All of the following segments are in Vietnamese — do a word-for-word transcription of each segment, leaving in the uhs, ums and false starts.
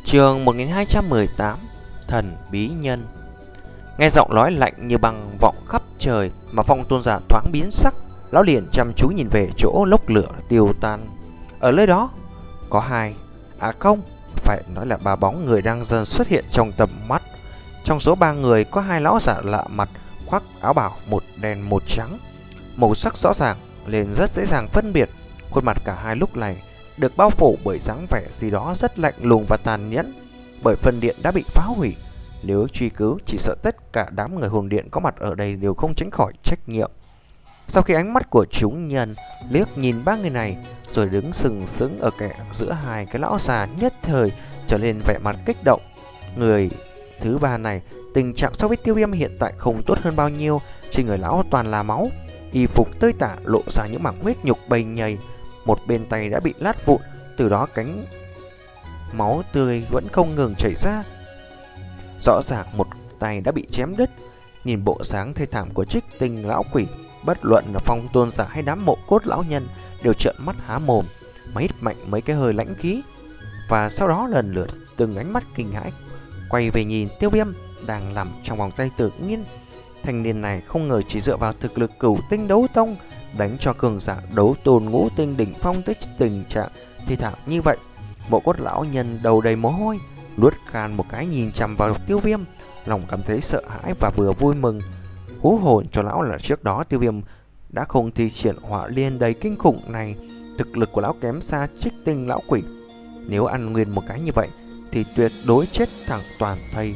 Chương một nghìn hai trăm mười tám. Thần bí nhân. Nghe giọng nói lạnh như băng vọng khắp trời mà Phong Tôn giả thoáng biến sắc. Lão liền chăm chú nhìn về chỗ lốc lửa tiêu tan. Ở nơi đó có hai, à không, phải nói là ba bóng người đang dần xuất hiện trong tầm mắt. Trong số ba người có hai lão giả lạ mặt, khoác áo bào một đen một trắng, màu sắc rõ ràng nên rất dễ dàng phân biệt. Khuôn mặt cả hai lúc này được bao phủ bởi dáng vẻ gì đó rất lạnh lùng và tàn nhẫn. Bởi phân điện đã bị phá hủy, nếu truy cứu chỉ sợ tất cả đám người hồn điện có mặt ở đây đều không tránh khỏi trách nhiệm. Sau khi ánh mắt của chúng nhân liếc nhìn ba người này rồi đứng sừng sững ở kẽ giữa hai cái lão già, nhất thời trở lên vẻ mặt kích động. Người thứ ba này tình trạng so với Tiêu Viêm hiện tại không tốt hơn bao nhiêu. Trên người lão toàn là máu, y phục tơi tả lộ ra những mảng huyết nhục bầy nhầy. Một bên tay đã bị lát vụn, từ đó cánh máu tươi vẫn không ngừng chảy ra. Rõ ràng một tay đã bị chém đứt. Nhìn bộ dáng thê thảm của Trích Tinh lão quỷ, bất luận là Phong Tôn giả hay đám mộ cốt lão nhân đều trợn mắt há mồm, mà hít mạnh mấy cái hơi lãnh khí. Và sau đó lần lượt từng ánh mắt kinh hãi quay về nhìn Tiêu Viêm đang nằm trong vòng tay tự nhiên. Thanh niên này không ngờ chỉ dựa vào thực lực cửu tinh đấu tông đánh cho cường giả đấu tôn ngũ tinh đỉnh phong tới tình trạng thi thảm như vậy. Bộ cốt lão nhân đầu đầy mồ hôi, nuốt khan một cái nhìn chằm vào Tiêu Viêm, lòng cảm thấy sợ hãi và vừa vui mừng. Hú hồn cho lão là trước đó Tiêu Viêm đã không thi triển hỏa liên đầy kinh khủng này. Thực lực của lão kém xa Trích Tinh lão quỷ, nếu ăn nguyên một cái như vậy thì tuyệt đối chết thẳng toàn thây.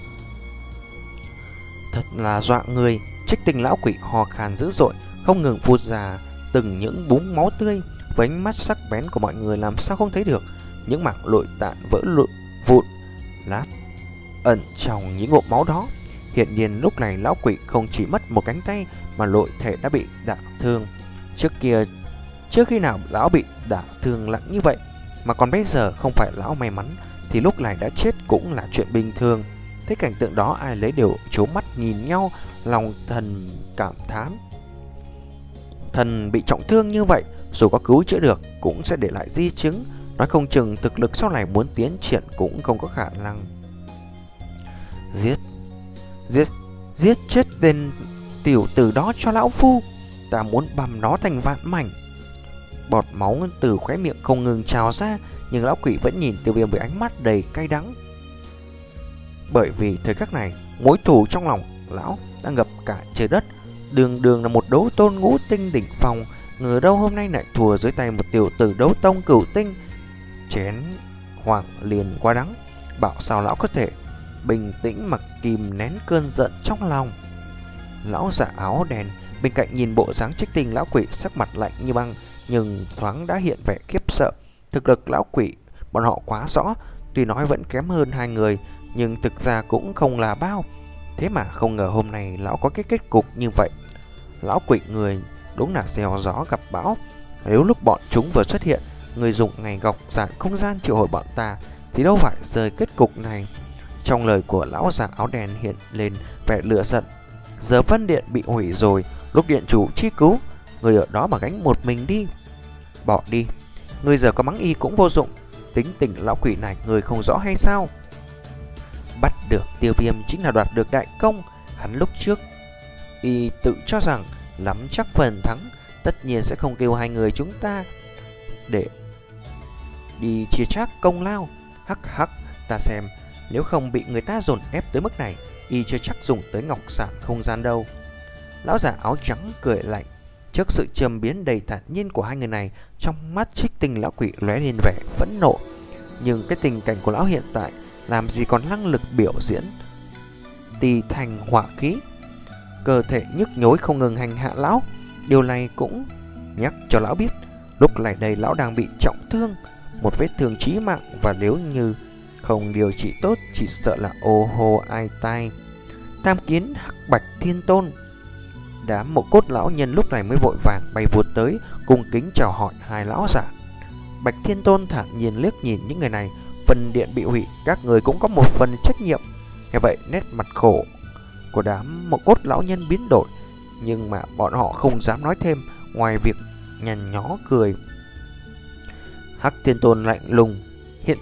Thật là dọa người. Trích Tinh lão quỷ ho khan dữ dội, không ngừng phun ra từng những búng máu tươi. Với ánh mắt sắc bén của mọi người làm sao không thấy được những mảng nội tạng vỡ lụn vụn lát ẩn trong những ngụm máu đó. Hiện nhiên lúc này lão quỷ không chỉ mất một cánh tay mà nội thể đã bị đả thương. Trước kia, trước khi nào lão bị đả thương nặng như vậy, mà còn bây giờ không phải lão may mắn thì lúc này đã chết cũng là chuyện bình thường. Thấy cảnh tượng đó ai lấy đều trố mắt nhìn nhau, lòng thần cảm thán. Thần bị trọng thương như vậy, dù có cứu chữa được cũng sẽ để lại di chứng, nói không chừng thực lực sau này muốn tiến triển cũng không có khả năng. Giết, giết, giết chết tên tiểu tử đó cho lão phu, ta muốn băm nó thành vạn mảnh. Bọt máu từ khóe miệng không ngừng trào ra, nhưng lão quỷ vẫn nhìn Tiêu Viêm với ánh mắt đầy cay đắng. Bởi vì thời khắc này, mối thù trong lòng lão đã ngập cả trời đất. Đường đường là một đấu tôn ngũ tinh đỉnh phong, ngờ đâu hôm nay lại thua dưới tay một tiểu tử đấu tông cửu tinh. Chén hoàng liền quá đắng, bảo sao lão có thể bình tĩnh mà kìm nén cơn giận trong lòng. Lão giả áo đen bên cạnh nhìn bộ dáng Trích Tinh lão quỷ, sắc mặt lạnh như băng nhưng thoáng đã hiện vẻ khiếp sợ. Thực lực lão quỷ bọn họ quá rõ, tuy nói vẫn kém hơn hai người nhưng thực ra cũng không là bao. Thế mà không ngờ hôm nay lão có cái kết cục như vậy. Lão quỷ người đúng là gieo gió gặp bão. Nếu lúc bọn chúng vừa xuất hiện, người dùng ngày gọc giản không gian triệu hồi bọn ta thì đâu phải rơi kết cục này. Trong lời của lão già áo đen hiện lên vẻ lửa giận. Giờ phân điện bị hủy rồi, lúc điện chủ chi cứu, người ở đó mà gánh một mình đi. Bỏ đi, người giờ có mắng y cũng vô dụng. Tính tình lão quỷ này người không rõ hay sao? Bắt được Tiêu Viêm chính là đoạt được đại công. Hắn lúc trước y tự cho rằng nắm chắc phần thắng, tất nhiên sẽ không kêu hai người chúng ta để đi chia chác công lao. Hắc hắc, ta xem nếu không bị người ta dồn ép tới mức này, y chưa chắc dùng tới ngọc sản không gian đâu. Lão giả áo trắng cười lạnh. Trước sự trầm biến đầy thản nhiên của hai người này, trong mắt Trích Tinh lão quỷ lóe lên vẻ phẫn nộ. Nhưng cái tình cảnh của lão hiện tại làm gì còn năng lực biểu diễn tỳ thành hỏa khí, cơ thể nhức nhối không ngừng hành hạ lão. Điều này cũng nhắc cho lão biết lúc này đây lão đang bị trọng thương, một vết thương chí mạng, và nếu như không điều trị tốt chỉ sợ là ô hô ai tai. Tam kiến hắc bạch thiên tôn. Đám mộ cốt lão nhân lúc này mới vội vàng bay vụt tới, cung kính chào hỏi hai lão giả. Bạch Thiên Tôn thản nhiên liếc nhìn những người này. Phần điện bị hủy, các người cũng có một phần trách nhiệm. Nghe vậy nét mặt khổ của đám mộ cốt lão nhân biến đổi, nhưng mà bọn họ không dám nói thêm ngoài việc nhăn nhó cười. Hắc Thiên Tôn lạnh lùng. Hiện tại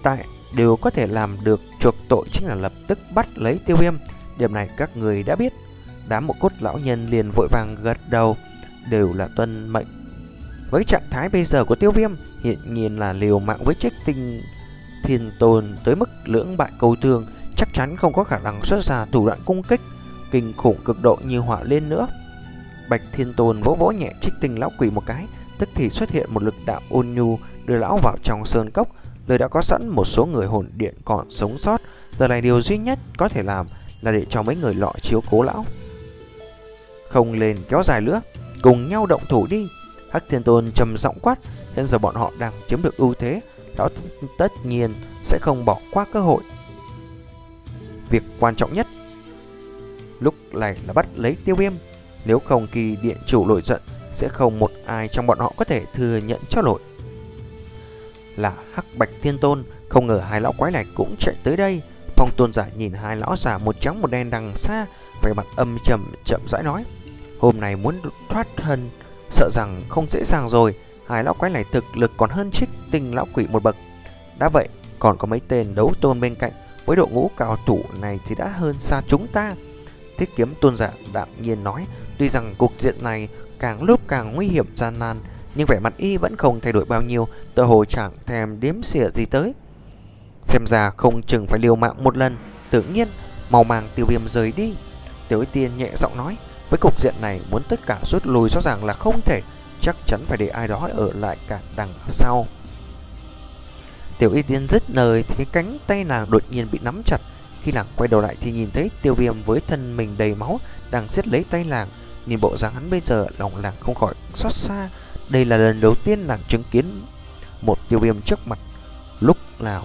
đều có thể làm được chuộc tội chính là lập tức bắt lấy Tiêu Viêm. Điểm này các người đã biết. Đám Mộ Cốt lão nhân liền vội vàng gật đầu, đều là tuân mệnh. Với trạng thái bây giờ của Tiêu Viêm, hiện nhiên là liều mạng với Trích Tinh Thiên Tôn tới mức lưỡng bại câu thương, chắc chắn không có khả năng xuất ra thủ đoạn cung kích kinh khủng cực độ như Hỏa Liên nữa. Bạch Thiên Tôn vỗ vỗ nhẹ Trích Tinh lão quỷ một cái, tức thì xuất hiện một lực đạo ôn nhu đưa lão vào trong sơn cốc. Nơi đã có sẵn một số người hồn điện còn sống sót, giờ này điều duy nhất có thể làm là để cho mấy người lọ chiếu cố lão. Không lên kéo dài nữa, cùng nhau động thủ đi. Hắc Thiên Tôn trầm giọng quát. Hiện giờ bọn họ đang chiếm được ưu thế, lão tất nhiên sẽ không bỏ qua cơ hội. Việc quan trọng nhất lúc này là bắt lấy Tiêu Viêm. Nếu không khi điện chủ nổi giận, sẽ không một ai trong bọn họ có thể thừa nhận cho nổi. Là Hắc Bạch Thiên Tôn, không ngờ hai lão quái này cũng chạy tới đây. Phong Tôn giả nhìn hai lão già một trắng một đen đằng xa, vẻ mặt âm trầm chậm rãi nói: hôm nay muốn thoát thân, sợ rằng không dễ dàng rồi. Hai lão quái này thực lực còn hơn Trích Tinh lão quỷ một bậc. Đã vậy, còn có mấy tên đấu tôn bên cạnh, với độ ngũ cao thủ này thì đã hơn xa chúng ta. Thiết Kiếm Tôn giả đạm nhiên nói. Tuy rằng cục diện này càng lúc càng nguy hiểm gian nan, nhưng vẻ mặt y vẫn không thay đổi bao nhiêu, tựa hồ chẳng thèm đếm xỉa gì tới. Xem ra không chừng phải liều mạng một lần. Tự nhiên mau mang Tiêu Viêm rời đi. Tiểu Y Tiên nhẹ giọng nói. Với cục diện này, muốn tất cả rút lui rõ ràng là không thể, chắc chắn phải để ai đó ở lại cả đằng sau. Tiểu Y Tiên dứt lời thì cánh tay nàng đột nhiên bị nắm chặt. Khi nàng quay đầu lại thì nhìn thấy Tiêu Viêm với thân mình đầy máu đang siết lấy tay nàng. Nhìn bộ dáng hắn bây giờ, lòng nàng không khỏi xót xa. Đây là lần đầu tiên nàng chứng kiến một Tiêu Viêm trước mặt lúc nào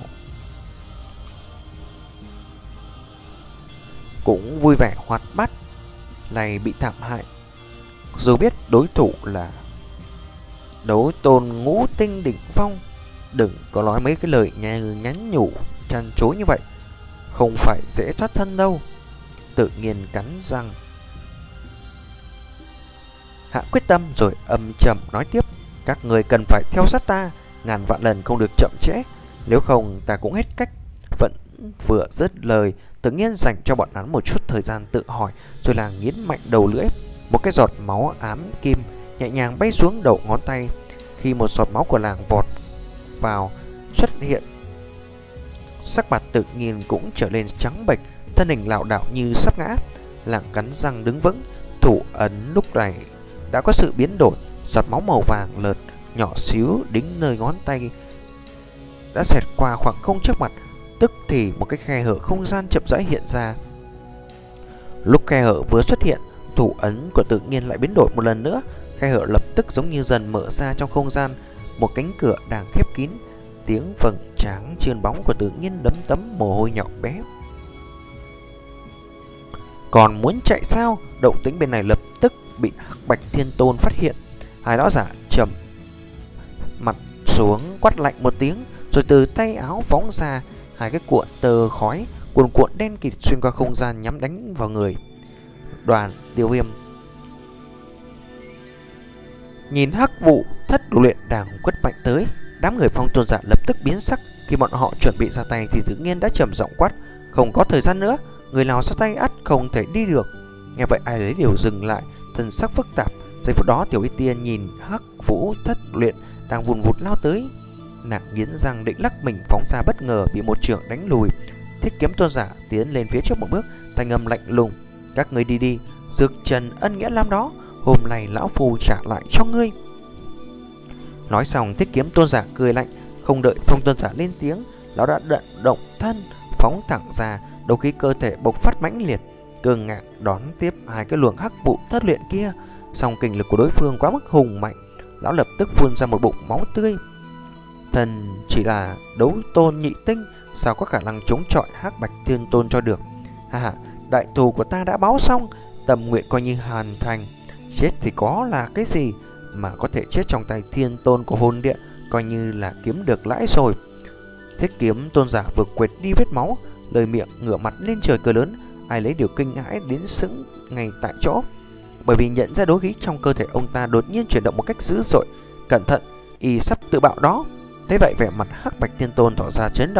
cũng vui vẻ hoạt bát, này bị thảm hại. Dù biết đối thủ là đấu tôn ngũ tinh đỉnh phong, đừng có nói mấy cái lời nhắn nhủ chăn chối như vậy, không phải dễ thoát thân đâu. Tự nhiên cắn răng hạ quyết tâm rồi âm trầm nói tiếp: các người cần phải theo sát ta, ngàn vạn lần không được chậm trễ, nếu không ta cũng hết cách. Vẫn vừa dứt lời, tự nhiên dành cho bọn hắn một chút thời gian tự hỏi, rồi là nghiến mạnh đầu lưỡi. Một cái giọt máu ám kim nhẹ nhàng bay xuống đầu ngón tay. Khi một giọt máu của nàng vọt vào xuất hiện, sắc mặt tự nhiên cũng trở lên trắng bệch, thân hình lảo đảo như sắp ngã. Nàng cắn răng đứng vững, thủ ấn lúc này đã có sự biến đổi. Giọt máu màu vàng lợt nhỏ xíu đính nơi ngón tay đã xẹt qua khoảng không trước mặt. Tức thì một cái khe hở không gian chậm rãi hiện ra. Lúc khe hở vừa xuất hiện, thủ ấn của tự nhiên lại biến đổi một lần nữa. Khe hở lập tức giống như dần mở ra trong không gian. Một cánh cửa đang khép kín. Tiếng vầng tráng trơn bóng của tự nhiên đấm tấm mồ hôi nhỏ bé. Còn muốn chạy sao? Động tĩnh bên này lập tức bị Hắc Bạch Thiên Tôn phát hiện. Hai lão giả trầm mặt xuống quát lạnh một tiếng, rồi từ tay áo phóng ra hai cái cuộn tơ khói cuồn cuộn đen kịt xuyên qua không gian nhắm đánh vào người Đoàn Tiêu Viêm. Nhìn Hắc Vụ Thất Luyện đang quất mạnh tới, đám người Phong Tôn giả lập tức biến sắc. Khi bọn họ chuẩn bị ra tay thì tự nhiên đã trầm giọng quát: không có thời gian nữa, người nào ra tay ắt không thể đi được. Nghe vậy ai đấy đều dừng lại, thần sắc phức tạp. Giây phút đó Tiểu Y Tiên nhìn Hắc Vũ Thất Luyện đang vùn vụt lao tới, nàng nghiến răng định lắc mình phóng ra, bất ngờ bị một trường đánh lùi. Thiết Kiếm Tôn giả tiến lên phía trước một bước, thanh âm lạnh lùng: các ngươi đi đi, dược trần ân nghĩa lắm đó, hôm nay lão phu trả lại cho ngươi. Nói xong, Thiết Kiếm Tôn giả cười lạnh, không đợi Phong Tôn giả lên tiếng, lão đã đận động thân phóng thẳng ra, đầu khí cơ thể bộc phát mãnh liệt, cường ngạc đón tiếp hai cái luồng Hắc Vụ Thất Luyện kia. Song kinh lực của đối phương quá mức hùng mạnh, lão lập tức phun ra một bụng máu tươi. Thần chỉ là đấu tôn nhị tinh, sao có khả năng chống chọi Hắc Bạch Thiên Tôn cho được? Ha ha, đại thù của ta đã báo xong, tâm nguyện coi như hoàn thành. Chết thì có là cái gì mà có thể chết trong tay Thiên Tôn của hồn điện, coi như là kiếm được lãi rồi. Thiết Kiếm Tôn giả vừa quệt đi vết máu, lời miệng ngửa mặt lên trời cười lớn. Ai lấy điều kinh hãi đến sững ngay tại chỗ, bởi vì nhận ra đối khí trong cơ thể ông ta đột nhiên chuyển động một cách dữ dội. Cẩn thận, y sắp tự bạo đó. Thế vậy vẻ mặt Hắc Bạch Thiên Tôn tỏ ra chấn động,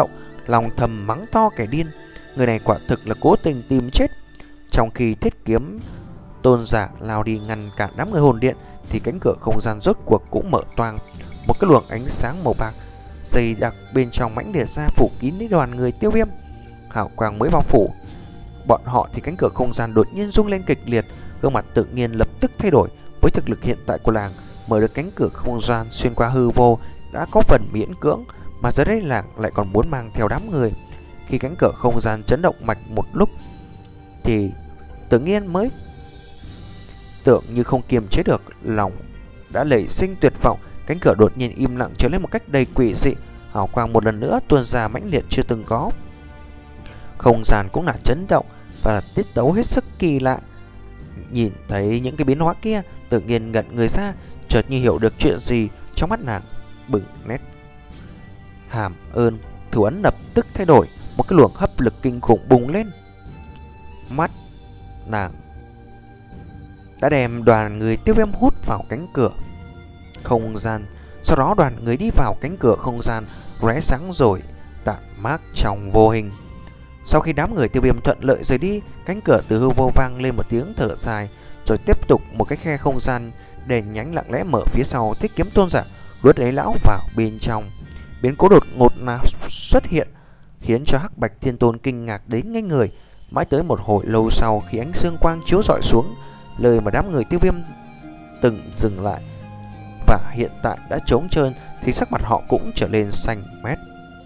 lòng thầm mắng to kẻ điên. Người này quả thực là cố tình tìm chết. Trong khi thiết kiếm tôn giả lao đi ngăn cản đám người hồn điện, thì cánh cửa không gian rốt cuộc cũng mở toang. Một cái luồng ánh sáng màu bạc dày đặc bên trong mãnh liệt ra phủ kín lấy đoàn người Tiêu Viêm. Hào quang mới bao phủ bọn họ thì cánh cửa không gian đột nhiên rung lên kịch liệt. Gương mặt tự nhiên lập tức thay đổi. Với thực lực hiện tại của làng, mở được cánh cửa không gian xuyên qua hư vô đã có phần miễn cưỡng, mà giờ đây làng lại còn muốn mang theo đám người. Khi cánh cửa không gian chấn động mạch một lúc, thì tự nhiên mới tưởng như không kiềm chế được, lòng đã nảy sinh tuyệt vọng. Cánh cửa đột nhiên im lặng trở lên một cách đầy quỷ dị, hào quang một lần nữa tuôn ra mãnh liệt chưa từng có. Không gian cũng là chấn động và tiết tấu hết sức kỳ lạ. Nhìn thấy những cái biến hóa kia, tự nhiên ngẩn người ra, chợt như hiểu được chuyện gì. Trong mắt nàng bừng nét hàm ơn, thủ ấn lập tức thay đổi, một cái luồng hấp lực kinh khủng bùng lên. Mắt nàng đã đem đoàn người Tiêu Viêm hút vào cánh cửa không gian. Sau đó đoàn người đi vào cánh cửa không gian lóe sáng rồi tản mát trong vô hình. Sau khi đám người Tiêu Viêm thuận lợi rời đi, cánh cửa từ hư vô vang lên một tiếng thở dài, rồi tiếp tục một cái khe không gian đèn nhánh lặng lẽ mở phía sau Thiết Kiếm Tôn giả, nuốt lấy lão vào bên trong. Biến cố đột ngột nào xuất hiện khiến cho Hắc Bạch Thiên Tôn kinh ngạc đến ngây người. Mãi tới một hồi lâu sau, khi ánh dương quang chiếu rọi xuống, lời mà đám người Tiêu Viêm từng dừng lại và hiện tại đã trống trơn, thì sắc mặt họ cũng trở lên xanh mét.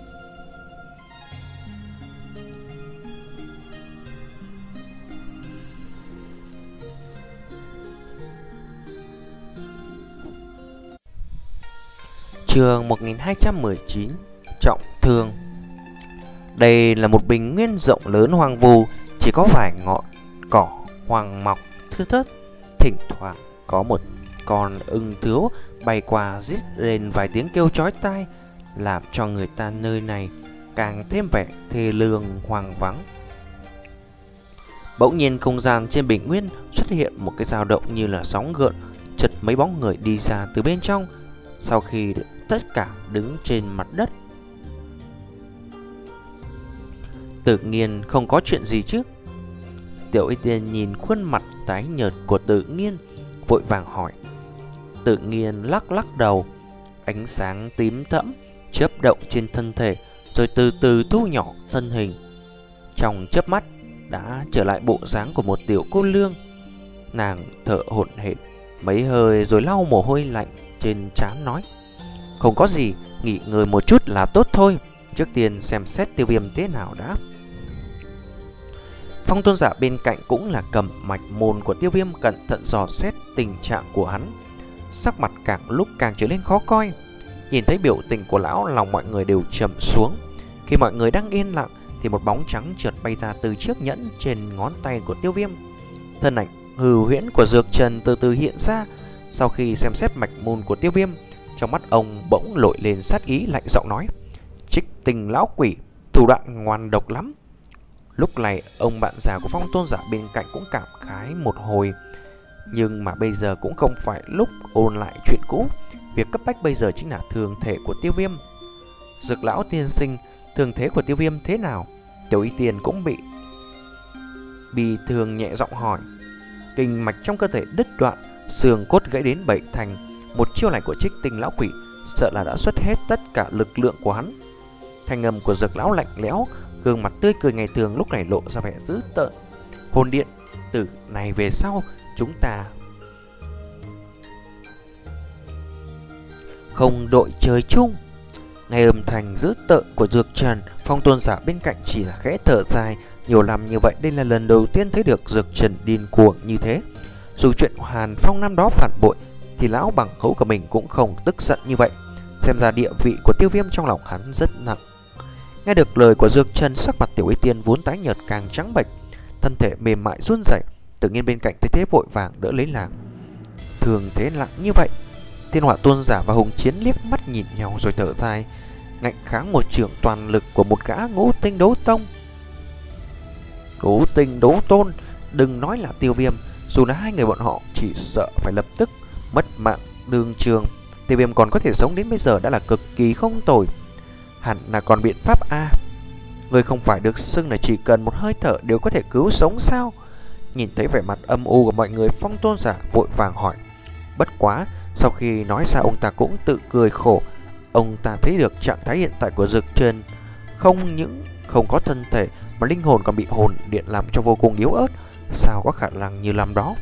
Chương một nghìn hai trăm mười chín, Trọng Thương. Đây là một bình nguyên rộng lớn hoang vu, chỉ có vài ngọn cỏ hoang mọc thưa thớt. Thỉnh thoảng có một con ưng thướu bay qua rít lên vài tiếng kêu chói tai, làm cho người ta nơi này càng thêm vẻ thê lương hoang vắng. Bỗng nhiên không gian trên bình nguyên xuất hiện một cái dao động như là sóng gợn, chợt mấy bóng người đi ra từ bên trong. Sau khi tất cả đứng trên mặt đất, Tự Nhiên không có chuyện gì chứ? Tiểu Y Tiên nhìn khuôn mặt tái nhợt của Tự Nhiên, vội vàng hỏi. Tự Nhiên lắc lắc đầu. Ánh sáng tím thẫm chớp động trên thân thể, rồi từ từ thu nhỏ thân hình. Trong chớp mắt đã trở lại bộ dáng của một tiểu cô nương. Nàng thở hổn hển mấy hơi rồi lau mồ hôi lạnh trên trán nói: Không có gì, nghỉ ngơi một chút là tốt thôi. Trước tiên xem xét Tiêu Viêm thế nào đã. Phong tôn giả bên cạnh cũng là cầm mạch môn của Tiêu Viêm, cẩn thận dò xét tình trạng của hắn. Sắc mặt càng lúc càng trở nên khó coi. Nhìn thấy biểu tình của lão, lòng mọi người đều trầm xuống. Khi mọi người đang yên lặng thì một bóng trắng chợt bay ra từ chiếc nhẫn trên ngón tay của Tiêu Viêm. Thân ảnh hư huyễn của Dược Trần từ từ hiện ra. Sau khi xem xét mạch môn của Tiêu Viêm, trong mắt ông bỗng nổi lên sát ý, lạnh giọng nói: Trích Tinh lão quỷ, thủ đoạn ngoan độc lắm. Lúc này ông bạn già của Phong tôn giả bên cạnh cũng cảm khái một hồi. Nhưng mà bây giờ cũng không phải lúc ôn lại chuyện cũ. Việc cấp bách bây giờ chính là thương thể của Tiêu Viêm. Dược lão tiên sinh, thương thế của Tiêu Viêm thế nào? Tiểu Y Tiên cũng bị bị thương nhẹ giọng hỏi. Kinh mạch trong cơ thể đứt đoạn, xương cốt gãy đến bảy thành. Một chiêu này của Trích Tinh lão quỷ sợ là đã xuất hết tất cả lực lượng của hắn. Thanh âm của Dược lão lạnh lẽo, gương mặt tươi cười ngày thường lúc này lộ ra vẻ dữ tợn. Hồn điện, từ này về sau chúng ta không đội trời chung. Nghe âm thanh dữ tợn của Dược Trần, Phong tôn giả bên cạnh chỉ là khẽ thở dài. Nhiều năm như vậy, đây là lần đầu tiên thấy được Dược Trần điên cuồng như thế. Dù chuyện Hàn Phong năm đó phản bội thì lão bằng hữu của mình cũng không tức giận như vậy. Xem ra địa vị của Tiêu Viêm trong lòng hắn rất nặng. Nghe được lời của Dược Trần, sắc mặt Tiểu Y Tiên vốn tái nhợt càng trắng bệch, thân thể mềm mại run rẩy. Tự Nhiên bên cạnh thấy thế vội vàng đỡ lấy nàng. Thường thế nặng như vậy. Thiên Hỏa tôn giả và Hùng Chiến liếc mắt nhìn nhau rồi thở dài, ngạnh kháng một trường toàn lực của một gã ngũ tinh đấu tông. Ngũ tinh đấu tôn, đừng nói là Tiêu Viêm, dù là hai người bọn họ chỉ sợ phải lập tức mất mạng đương trường. Tiêu Viêm còn có thể sống đến bây giờ đã là cực kỳ không tồi. Hẳn là còn biện pháp a. Người không phải được xưng là chỉ cần một hơi thở đều có thể cứu sống sao? Nhìn thấy vẻ mặt âm u của mọi người, Phong tôn giả vội vàng hỏi. Bất quá, sau khi nói ra ông ta cũng tự cười khổ. Ông ta thấy được trạng thái hiện tại của Dược Trần không những không có thân thể mà linh hồn còn bị hồn điện làm cho vô cùng yếu ớt. Sao có khả năng như làm đó?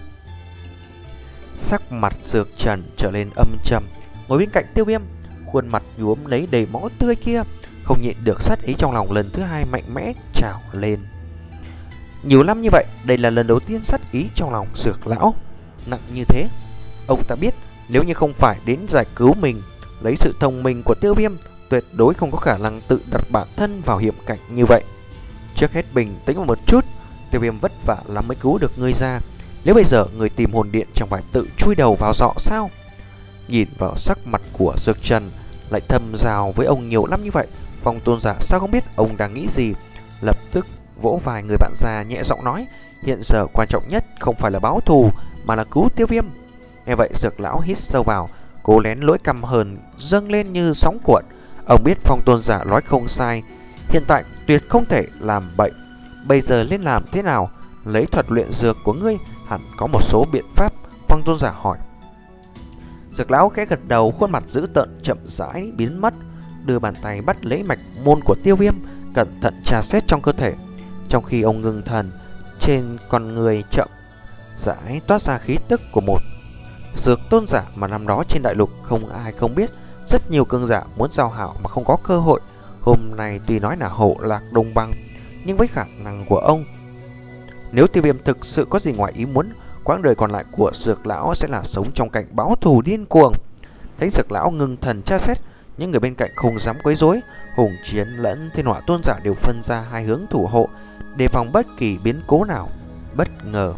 Sắc mặt Dược Trần trở lên âm trầm, ngồi bên cạnh Tiêu Viêm, khuôn mặt nhuốm lấy đầy máu tươi kia, không nhịn được sát ý trong lòng lần thứ hai mạnh mẽ trào lên. Nhiều năm như vậy, đây là lần đầu tiên sát ý trong lòng Dược lão nặng như thế. Ông ta biết nếu như không phải đến giải cứu mình, lấy sự thông minh của Tiêu Viêm, tuyệt đối không có khả năng tự đặt bản thân vào hiểm cảnh như vậy. Trước hết bình tĩnh một chút, Tiêu Viêm vất vả lắm mới cứu được ngươi ra. Nếu bây giờ người tìm hồn điện chẳng phải tự chui đầu vào giọ sao? Nhìn vào sắc mặt của Dược Trần lại thầm rào với ông nhiều năm như vậy, Phong tôn giả sao không biết ông đang nghĩ gì. Lập tức vỗ vài người bạn già nhẹ giọng nói, hiện giờ quan trọng nhất không phải là báo thù mà là cứu Tiêu Viêm. Nghe vậy Dược lão hít sâu vào, cố lén lỗi căm hờn dâng lên như sóng cuộn. Ông biết Phong tôn giả nói không sai, hiện tại tuyệt không thể làm bậy. Bây giờ nên làm thế nào? Lấy thuật luyện dược của ngươi hẳn có một số biện pháp. Phong tôn giả hỏi. Dược lão khẽ gật đầu, khuôn mặt dữ tợn chậm rãi biến mất, đưa bàn tay bắt lấy mạch môn của Tiêu Viêm, cẩn thận tra xét trong cơ thể. Trong khi ông ngưng thần, trên con người chậm rãi toát ra khí tức của một dược tôn giả mà năm đó trên đại lục không ai không biết. Rất nhiều cường giả muốn giao hảo mà không có cơ hội. Hôm nay tuy nói là hộ lạc đồng bằng, nhưng với khả năng của ông, nếu Tiêu Viêm thực sự có gì ngoài ý muốn, quãng đời còn lại của Dược lão sẽ là sống trong cảnh báo thù điên cuồng. Thấy Dược lão ngưng thần tra xét, những người bên cạnh không dám quấy rối. Hùng Chiến lẫn Thiên Hỏa tôn giả đều phân ra hai hướng thủ hộ, đề phòng bất kỳ biến cố nào bất ngờ.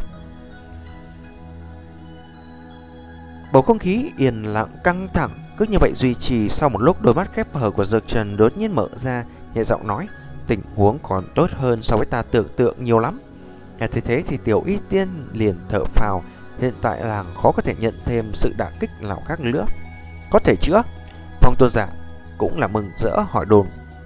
Bầu không khí yên lặng căng thẳng cứ như vậy duy trì. Sau một lúc, đôi mắt khép hờ của Dược Trần đột nhiên mở ra, nhẹ giọng nói, tình huống còn tốt hơn so với ta tưởng tượng nhiều lắm. Nghe thấy thế thì Tiểu Y Tiên liền thở phào, hiện tại làng khó có thể nhận thêm sự đả kích nào khác nữa. Có thể chữa? Phong tôn giả cũng là mừng rỡ hỏi đồn.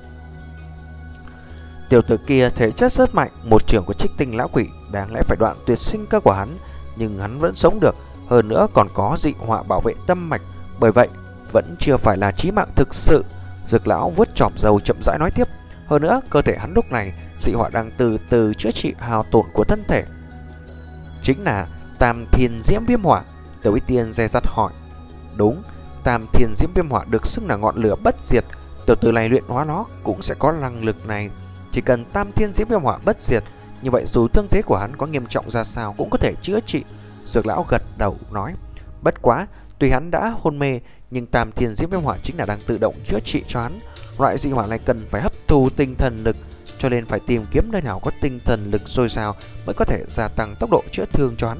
Tiểu tử kia thể chất rất mạnh, một trưởng của Trích Tinh lão quỷ đáng lẽ phải đoạn tuyệt sinh cơ của hắn, nhưng hắn vẫn sống được. Hơn nữa còn có dị họa bảo vệ tâm mạch, bởi vậy vẫn chưa phải là chí mạng thực sự. Dược lão vuốt chòm râu chậm rãi nói tiếp. Hơn nữa cơ thể hắn lúc này dị họa đang từ từ chữa trị hao tổn của thân thể, chính là Tam Thiên Diễm Viêm Hỏa. Tiểu Y Tiên dè dặt hỏi. Đúng, Tam Thiên Diễm Viêm Hỏa được xưng là ngọn lửa bất diệt. Tiểu tử này luyện hóa nó cũng sẽ có năng lực này. Chỉ cần Tam Thiên Diễm Viêm Hỏa bất diệt, như vậy dù thương thế của hắn có nghiêm trọng ra sao cũng có thể chữa trị. Dược lão gật đầu nói. Bất quá, tuy hắn đã hôn mê, nhưng Tam Thiên Diễm Viêm Hỏa chính là đang tự động chữa trị cho hắn. Loại dị hỏa này cần phải hấp thu tinh thần lực, cho nên phải tìm kiếm nơi nào có tinh thần lực dồi dào mới có thể gia tăng tốc độ chữa thương cho hắn.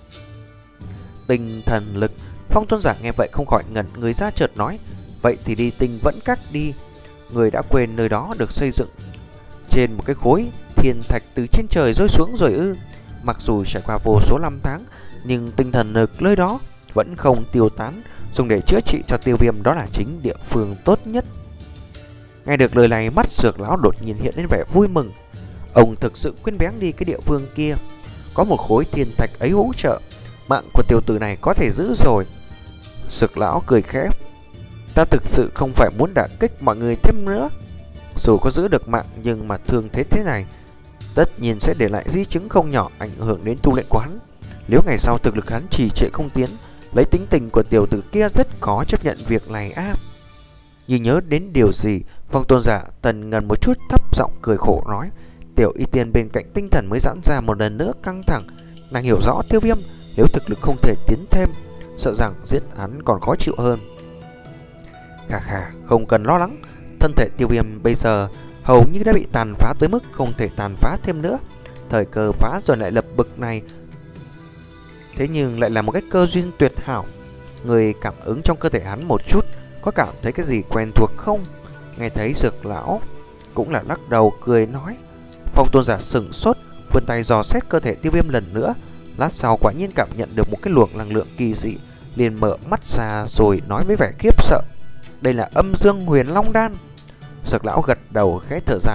Tinh thần lực. Phong tôn giả nghe vậy không khỏi ngẩn người ra, chợt nói. Vậy thì đi Tinh Vẫn Các đi. Người đã quên nơi đó được xây dựng trên một cái khối thiên thạch từ trên trời rơi xuống rồi ư? Mặc dù trải qua vô số năm tháng, nhưng tinh thần lực nơi đó vẫn không tiêu tán, dùng để chữa trị cho Tiêu Viêm đó là chính địa phương tốt nhất. Nghe được lời này, mắt Dược lão đột nhiên hiện lên vẻ vui mừng. Ông thực sự quên bén đi cái địa phương kia, có một khối thiên thạch ấy hỗ trợ, mạng của tiểu tử này có thể giữ rồi. Dược lão cười khẽ. Ta thực sự không phải muốn đả kích mọi người thêm nữa. Dù có giữ được mạng nhưng mà thương thế thế này tất nhiên sẽ để lại di chứng không nhỏ, ảnh hưởng đến tu luyện của hắn. Nếu ngày sau thực lực hắn trì trệ không tiến, lấy tính tình của tiểu tử kia rất khó chấp nhận việc này á. À, như nhớ đến điều gì, Phong tôn giả tần ngần một chút, thấp giọng cười khổ nói. Tiểu Y Tiên bên cạnh tinh thần mới giãn ra một lần nữa căng thẳng. Nàng hiểu rõ Tiêu Viêm nếu thực lực không thể tiến thêm, sợ rằng giết hắn còn khó chịu hơn. Khà khà, không cần lo lắng. Thân thể Tiêu Viêm bây giờ hầu như đã bị tàn phá tới mức không thể tàn phá thêm nữa. Thời cơ phá rồi lại lập bực này, thế nhưng lại là một cái cơ duyên tuyệt hảo. Người cảm ứng trong cơ thể hắn một chút, có cảm thấy cái gì quen thuộc không? Nghe thấy Dược lão cũng là lắc đầu cười nói. Phong tôn giả sững sốt, vươn tay dò xét cơ thể Tiêu Viêm lần nữa. Lát sau quả nhiên cảm nhận được một cái luồng năng lượng kỳ dị, liền mở mắt ra rồi nói với vẻ khiếp sợ. Đây là Âm Dương Huyền Long Đan. Dược lão gật đầu khẽ thở dài,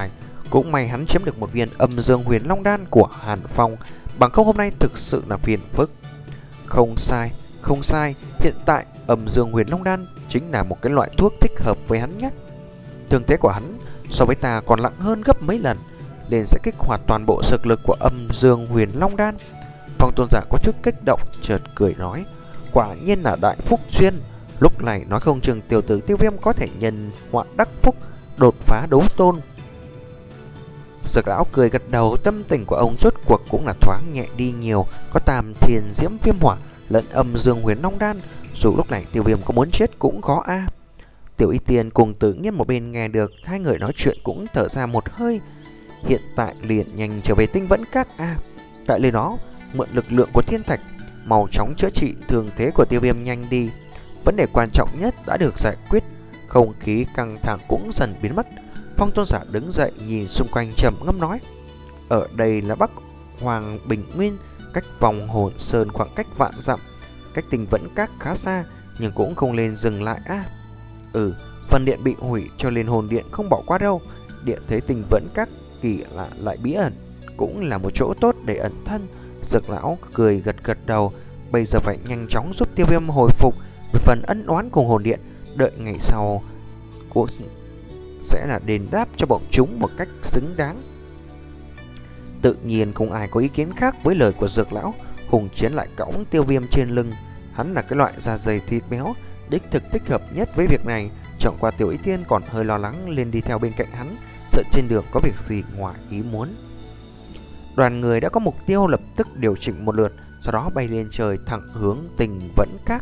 Cũng may hắn chiếm được một viên âm dương huyền long đan của Hàn Phong, bằng không hôm nay thực sự là phiền phức. Không sai, không sai, hiện tại âm dương huyền long đan chính là một cái loại thuốc thích hợp với hắn nhất. Thương thế của hắn so với ta còn nặng hơn gấp mấy lần, nên sẽ kích hoạt toàn bộ sức lực của âm dương huyền long đan. Phong tôn giả có chút kích động, chợt cười nói, quả nhiên là đại phúc duyên. Lúc này nói không chừng tiểu tử Tiêu Viêm có thể nhân họa đắc phúc, đột phá đấu tôn. Dược lão cười gật đầu, tâm tình của ông rốt cuộc cũng là thoáng nhẹ đi nhiều. Có tam thiền diễm viêm hỏa lẫn âm dương huyền long đan, dù lúc này Tiêu Viêm có muốn chết cũng khó a. À. Tiểu Y Tiên cùng Tử Nghiên một bên nghe được hai người nói chuyện cũng thở ra một hơi. Hiện tại liền nhanh trở về Tinh Vẫn Các a. À. Tại nơi đó mượn lực lượng của thiên thạch, mau chóng chữa trị thương thế của Tiêu Viêm nhanh đi. Vấn đề quan trọng nhất đã được giải quyết, không khí căng thẳng cũng dần biến mất. Phong tôn giả đứng dậy nhìn xung quanh trầm ngâm nói, ở đây là Bắc Hoàng Bình Nguyên, cách vòng hồn sơn khoảng cách vạn dặm, cách Tinh Vẫn Các khá xa, nhưng cũng không nên dừng lại a. À. Ừ, phần điện bị hủy cho nên hồn điện không bỏ qua đâu. Địa thế Tinh Vẫn Các kỳ lạ lại bí ẩn, cũng là một chỗ tốt để ẩn thân. Dược lão cười gật gật đầu, bây giờ phải nhanh chóng giúp Tiêu Viêm hồi phục về phần ân oán cùng hồn điện, đợi ngày sau cũng sẽ là đền đáp cho bọn chúng một cách xứng đáng. Tự nhiên không ai có ý kiến khác với lời của dược lão. Hùng Chiến lại cõng Tiêu Viêm trên lưng, hắn là cái loại da dày thịt béo, đích thực thích hợp nhất với việc này. Chẳng qua Tiểu Y Tiên còn hơi lo lắng lên đi theo bên cạnh hắn, sợ trên đường có việc gì ngoài ý muốn. Đoàn người đã có mục tiêu, lập tức điều chỉnh một lượt, sau đó bay lên trời thẳng hướng Tinh Vẫn Các.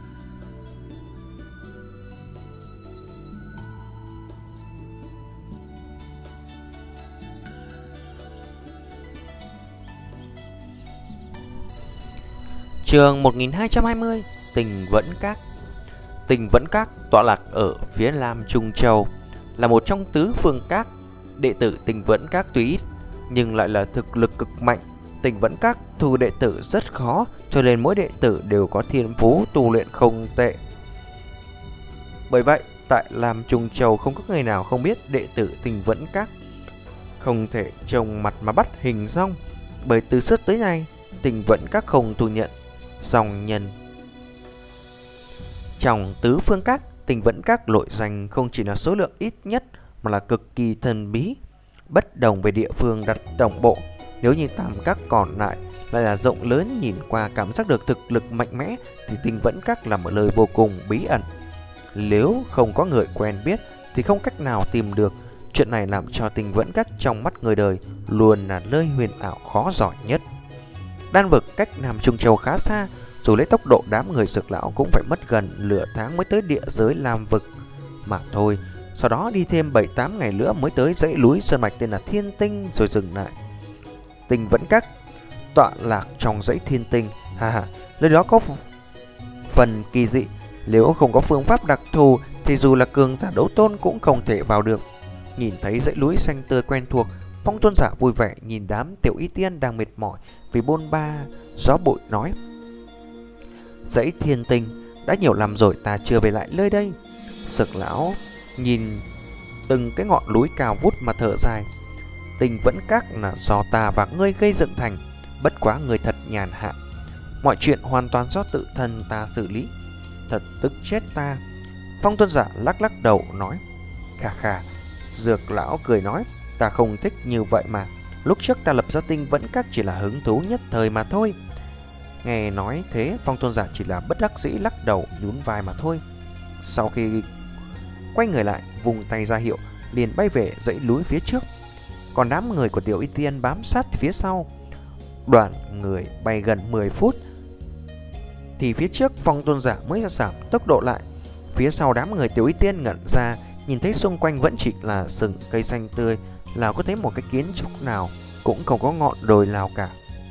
Chương một nghìn hai trăm hai mươi, Tinh Vẫn Các. Tinh Vẫn Các tọa lạc ở phía Nam Trung Châu, là một trong tứ phương các. Đệ tử Tinh Vẫn Các tuy ít nhưng lại là thực lực cực mạnh. Tinh Vẫn Các thu đệ tử rất khó, cho nên mỗi đệ tử đều có thiên phú tu luyện không tệ. Bởi vậy, tại Nam Trung Châu không có người nào không biết đệ tử Tinh Vẫn Các. Không thể trông mặt mà bắt hình dong, bởi từ trước tới nay Tinh Vẫn Các không thu nhận dòng nhân. Trong tứ phương các, Tinh Vẫn Các nội danh không chỉ là số lượng ít nhất mà là cực kỳ thần bí. Bất đồng về địa phương đặt tổng bộ, nếu như tam các còn lại lại là rộng lớn, nhìn qua cảm giác được thực lực mạnh mẽ, thì Tinh Vẫn Các là một nơi vô cùng bí ẩn. Nếu không có người quen biết thì không cách nào tìm được. Chuyện này làm cho Tinh Vẫn Các trong mắt người đời luôn là nơi huyền ảo khó giỏi nhất. Đan vực cách Nam Trung Châu khá xa, dù lấy tốc độ đám người Dược lão cũng phải mất gần nửa tháng mới tới địa giới Lam vực mà thôi. Sau đó đi thêm bảy tám ngày nữa mới tới dãy núi sơn mạch tên là Thiên Tinh rồi dừng lại. Tinh Vẫn Các tọa lạc trong dãy Thiên Tinh, ha ha, nơi đó có phần kỳ dị, nếu không có phương pháp đặc thù thì dù là cường giả đấu tôn cũng không thể vào được. Nhìn thấy dãy núi xanh tươi quen thuộc, Phong tôn giả vui vẻ nhìn đám Tiểu Y Tiên đang mệt mỏi vì bôn ba gió bụi nói, dãy Thiên Tinh đã nhiều năm rồi ta chưa về lại nơi đây. Dược lão nhìn từng cái ngọn núi cao vút mà thở dài, Tinh Vẫn Các là do ta và ngươi gây dựng thành, bất quá ngươi thật nhàn hạ, mọi chuyện hoàn toàn do tự thân ta xử lý, thật tức chết ta. Phong tôn giả lắc lắc đầu nói, khà khà. Dược lão cười nói, ta không thích như vậy mà, lúc trước ta lập ra Tinh Vẫn Các chỉ là hứng thú nhất thời mà thôi. Nghe nói thế, Phong tôn giả chỉ là bất đắc dĩ lắc đầu nhún vai mà thôi. Sau khi quay người lại, vùng tay ra hiệu, liền bay về dãy núi phía trước. Còn đám người của Tiểu Y Tiên bám sát phía sau. Đoàn người bay gần mười phút thì phía trước Phong tôn giả mới giảm tốc độ lại. Phía sau đám người Tiểu Y Tiên ngẩn ra, nhìn thấy xung quanh vẫn chỉ là rừng cây xanh tươi, nào có thấy một cái kiến trúc nào, cũng không có ngọn đồi nào cả.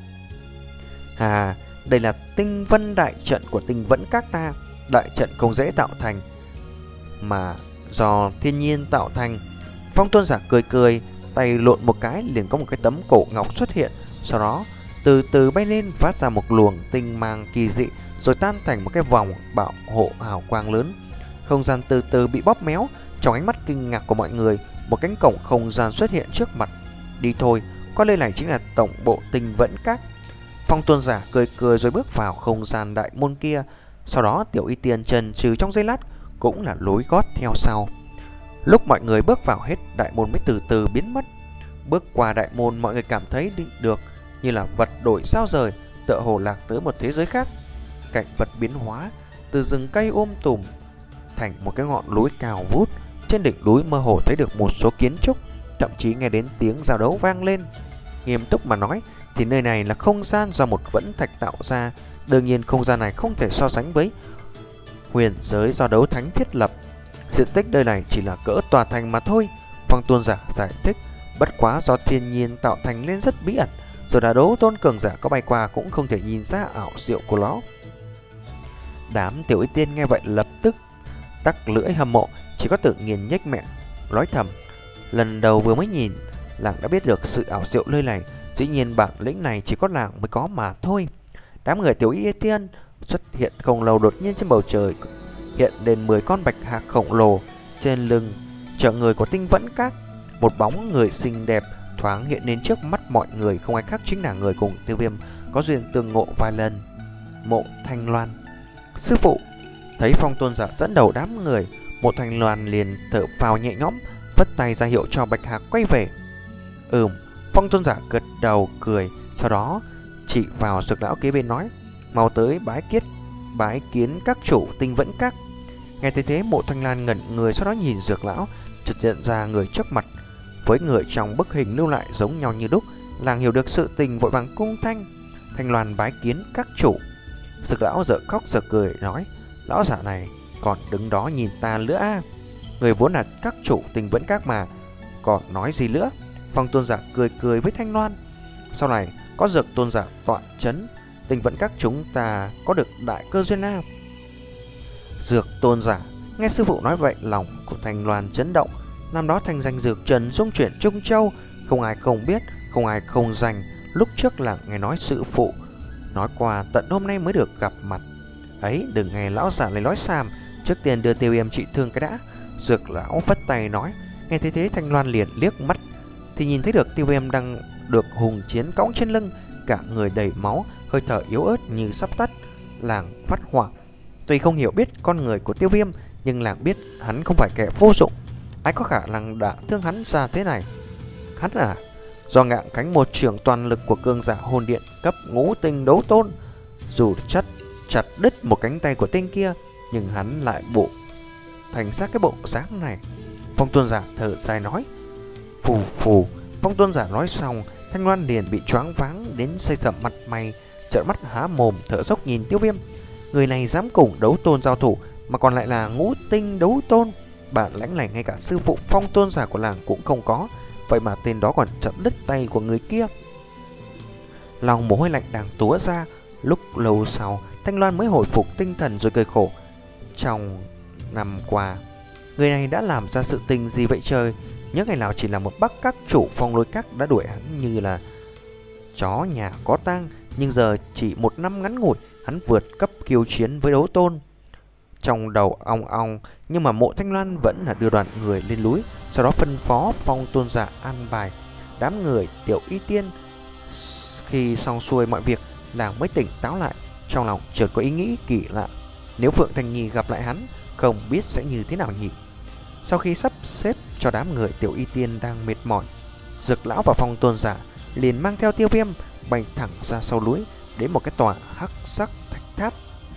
À, đây là tinh vân đại trận của Tinh Vẫn Các ta. Đại trận không dễ tạo thành, mà do thiên nhiên tạo thành. Phong tôn giả cười cười, tay lộn một cái liền có một cái tấm cổ ngọc xuất hiện, sau đó từ từ bay lên, phát ra một luồng tinh mang kỳ dị, rồi tan thành một cái vòng bảo hộ hào quang lớn. Không gian từ từ bị bóp méo. Trong ánh mắt kinh ngạc của mọi người, một cánh cổng không gian xuất hiện trước mặt. Đi thôi, có lẽ này chính là tổng bộ Tinh Vẫn Các. Phong Tôn giả cười cười rồi bước vào không gian đại môn kia. Sau đó Tiểu Y Tiên chần chừ trong giây lát, cũng là lối gót theo sau. Lúc mọi người bước vào hết, đại môn mới từ từ biến mất. Bước qua đại môn, mọi người cảm thấy được như là vật đổi sao rời, tựa hồ lạc tới một thế giới khác. Cảnh vật biến hóa, từ rừng cây um tùm thành một cái ngọn núi cao vút. Trên đỉnh núi mơ hồ thấy được một số kiến trúc, thậm chí nghe đến tiếng giao đấu vang lên. Nghiêm túc mà nói thì nơi này là không gian do một vẫn thạch tạo ra. Đương nhiên không gian này không thể so sánh với huyền giới do đấu thánh thiết lập. Diện tích nơi này chỉ là cỡ tòa thành mà thôi. Phong Tôn giả giải thích, bất quá do thiên nhiên tạo thành nên rất bí ẩn, rồi là đấu tôn cường giả có bay qua cũng không thể nhìn ra ảo diệu của nó. Đám Tiểu Y Tiên nghe vậy lập tức tắc lưỡi hâm mộ, chỉ có tự nhiên nhếch miệng nói thầm, lần đầu vừa mới nhìn làng đã biết được sự ảo diệu nơi này, dĩ nhiên bản lĩnh này chỉ có làng mới có mà thôi. Đám người Tiểu Y Tiên xuất hiện không lâu, đột nhiên trên bầu trời hiện lên mười con bạch hạc khổng lồ. Trên lưng chở người của Tinh Vẫn Các, một bóng người xinh đẹp thoáng hiện lên trước mắt mọi người, không ai khác chính là người cùng Tiêu Viêm có duyên tương ngộ vài lần, Mộ Thanh Loan. Sư phụ. Thấy Phong Tôn giả dẫn đầu đám người, Mộ Thanh Loan liền thở phào nhẹ nhõm, vất tay ra hiệu cho bạch hạc quay về. Ừm. Phong Tôn giả gật đầu cười, sau đó chỉ vào Dược lão kế bên nói, mau tới bái kiết bái kiến các chủ Tinh Vẫn Các. Nghe thấy thế, Mộ Thanh Lan ngẩn người, sau đó nhìn Dược lão, chợt nhận ra người trước mặt với người trong bức hình lưu lại giống nhau như đúc. Làng hiểu được sự tình, vội vàng cung thanh, Thanh Loan bái kiến các chủ. Dược lão dở khóc dở cười nói, lão giả này còn đứng đó nhìn ta nữa à? Người vốn là các chủ Tinh Vẫn Các mà, còn nói gì nữa? Phong Tôn giả cười cười với Thanh Loan, sau này có Dược tôn giả tọa chấn, Tinh Vẫn Các chúng ta có được đại cơ duyên à? Dược tôn giả nghe sư phụ nói vậy, lòng của Thanh Loan chấn động. Năm đó thanh danh Dược Trần xung chuyển Trung Châu, không ai không biết, không ai không dành. Lúc trước là nghe nói sư phụ nói qua, tận hôm nay mới được gặp mặt. Ấy, đừng nghe lão giả lấy nói xàm, trước tiên đưa Tiêu Viêm trị thương cái đã. Dược lão vất tay nói. Nghe thấy thế, Thanh Loan liền liếc mắt thì nhìn thấy được Tiêu Viêm đang được hùng chiến cõng trên lưng, cả người đầy máu, hơi thở yếu ớt như sắp tắt. Làng phát hoảng. Tuy không hiểu biết con người của Tiêu Viêm, nhưng làng biết hắn không phải kẻ vô dụng. Ai có khả năng đã thương hắn ra thế này? Hắn à, do ngạng cánh một trường toàn lực của cường giả hồn điện cấp ngũ tinh đấu tôn, dù chặt chặt đứt một cánh tay của tên kia, nhưng hắn lại bộ thành xác cái bộ dáng này. Phong Tôn giả thở dài nói. Phù phù. Phong Tôn giả nói xong, Thanh Loan liền bị choáng váng đến xây sẩm mặt mày, trợn mắt há mồm thở dốc nhìn Tiêu Viêm. Người này dám cùng đấu tôn giao thủ, mà còn lại là ngũ tinh đấu tôn. Bản lãnh này ngay cả sư phụ Phong Tôn giả của làng cũng không có, vậy mà tên đó còn chặt đứt tay của người kia. Lòng mồ hôi lạnh đang túa ra. Lúc lâu sau, Thanh Loan mới hồi phục tinh thần rồi cười khổ. Trong năm qua, người này đã làm ra sự tình gì vậy trời? Nhớ ngày nào chỉ là một bắc các chủ Phong Lôi Các đã đuổi hắn như là chó nhà có tang, nhưng giờ chỉ một năm ngắn ngủi, hắn vượt cấp khiêu chiến với đấu tôn. Trong đầu ong ong, nhưng mà Mộ Thanh Loan vẫn là đưa đoàn người lên núi, sau đó phân phó Phong Tôn giả an bài đám người Tiểu Y Tiên. Khi xong xuôi mọi việc, làng mới tỉnh táo lại, trong lòng chợt có ý nghĩ kỳ lạ. Nếu Phượng Thanh Nhi gặp lại hắn, không biết sẽ như thế nào nhỉ? Sau khi sắp xếp cho đám người Tiểu Y Tiên đang mệt mỏi, Dược lão và Phong Tôn giả liền mang theo Tiêu Viêm bay thẳng ra sau núi đến một cái tòa hắc sắc thạch tháp.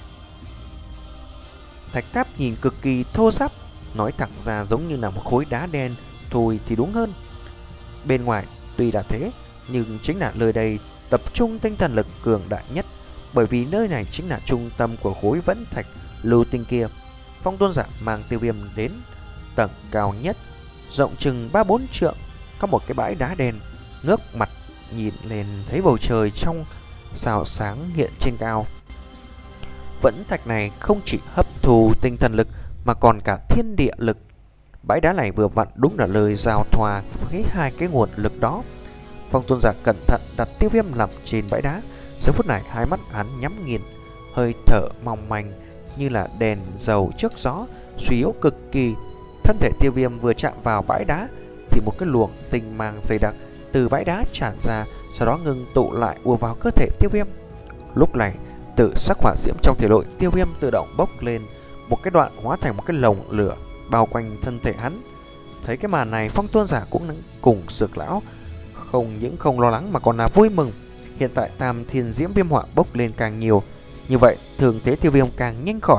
Thạch tháp nhìn cực kỳ thô ráp, nói thẳng ra giống như là một khối đá đen thôi thì đúng hơn. Bên ngoài tuy là thế, nhưng chính là nơi đây tập trung tinh thần lực cường đại nhất, bởi vì nơi này chính là trung tâm của khối vẫn thạch lưu tinh kia. Phong Tôn giả mang Tiêu Viêm đến tầng cao nhất, rộng chừng ba bốn trượng, có một cái bãi đá đen. Ngước mặt nhìn lên thấy bầu trời trong sao sáng hiện trên cao. Vẫn thạch này không chỉ hấp thu tinh thần lực mà còn cả thiên địa lực. Bãi đá này vừa vặn đúng là lời giao thoa với hai cái nguồn lực đó. Phong Tôn giả cẩn thận đặt Tiêu Viêm nằm trên bãi đá. Giờ phút này hai mắt hắn nhắm nghiền, hơi thở mong manh như là đèn dầu trước gió, suy yếu cực kỳ. Thân thể Tiêu Viêm vừa chạm vào bãi đá thì một cái luồng tinh mang dày đặc từ bãi đá tràn ra, sau đó ngừng tụ lại ùa vào cơ thể Tiêu Viêm. Lúc này, tự sắc hỏa diễm trong thể nội Tiêu Viêm tự động bốc lên một cái đoạn, hóa thành một cái lồng lửa bao quanh thân thể hắn. Thấy cái màn này, Phong Tôn giả cũng cùng Dược lão không những không lo lắng mà còn là vui mừng. Hiện tại Tam Thiên Diễm Viêm hỏa bốc lên càng nhiều, như vậy thường thế Tiêu Viêm càng nhanh khỏi.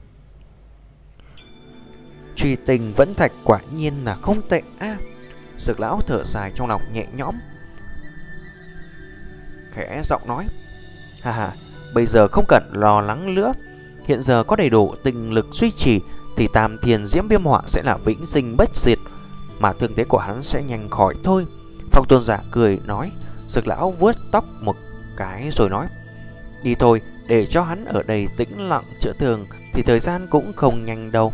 Truy tình vẫn thạch quả nhiên là không tệ a. À, Dược lão thở dài trong lòng nhẹ nhõm, khẽ giọng nói: ha ha, bây giờ không cần lo lắng nữa. Hiện giờ có đầy đủ tinh lực duy trì thì Tam Thiên Diễm Viêm hỏa sẽ là vĩnh sinh bất diệt, mà thương thế của hắn sẽ nhanh khỏi thôi. Phong Tôn giả cười nói. Dược lão vuốt tóc một cái rồi nói: đi thôi, để cho hắn ở đây tĩnh lặng chữa thương thì thời gian cũng không nhanh đâu.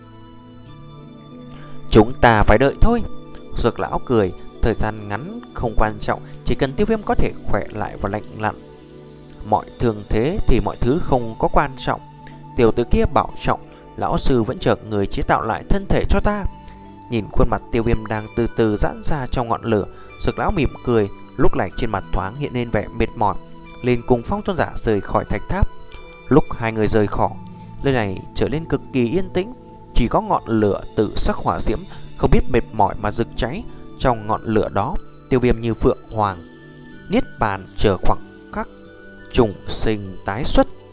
Chúng ta phải đợi thôi. Dược lão cười. Thời gian ngắn không quan trọng, chỉ cần Tiêu Viêm có thể khỏe lại và lạnh lặn mọi thương thế thì mọi thứ không có quan trọng. Tiểu tử kia bảo trọng, lão sư vẫn chờ người chế tạo lại thân thể cho ta. Nhìn khuôn mặt Tiêu Viêm đang từ từ giãn ra trong ngọn lửa, Dược lão mỉm cười. Lúc này trên mặt thoáng hiện lên vẻ mệt mỏi, liền cùng Phong Tôn giả rời khỏi thạch tháp. Lúc hai người rời khỏi, nơi này trở nên cực kỳ yên tĩnh, chỉ có ngọn lửa tự sắc hỏa diễm không biết mệt mỏi mà rực cháy. Trong ngọn lửa đó, Tiêu Viêm như phượng hoàng niết bàn chờ khoảng khắc trùng sinh tái xuất.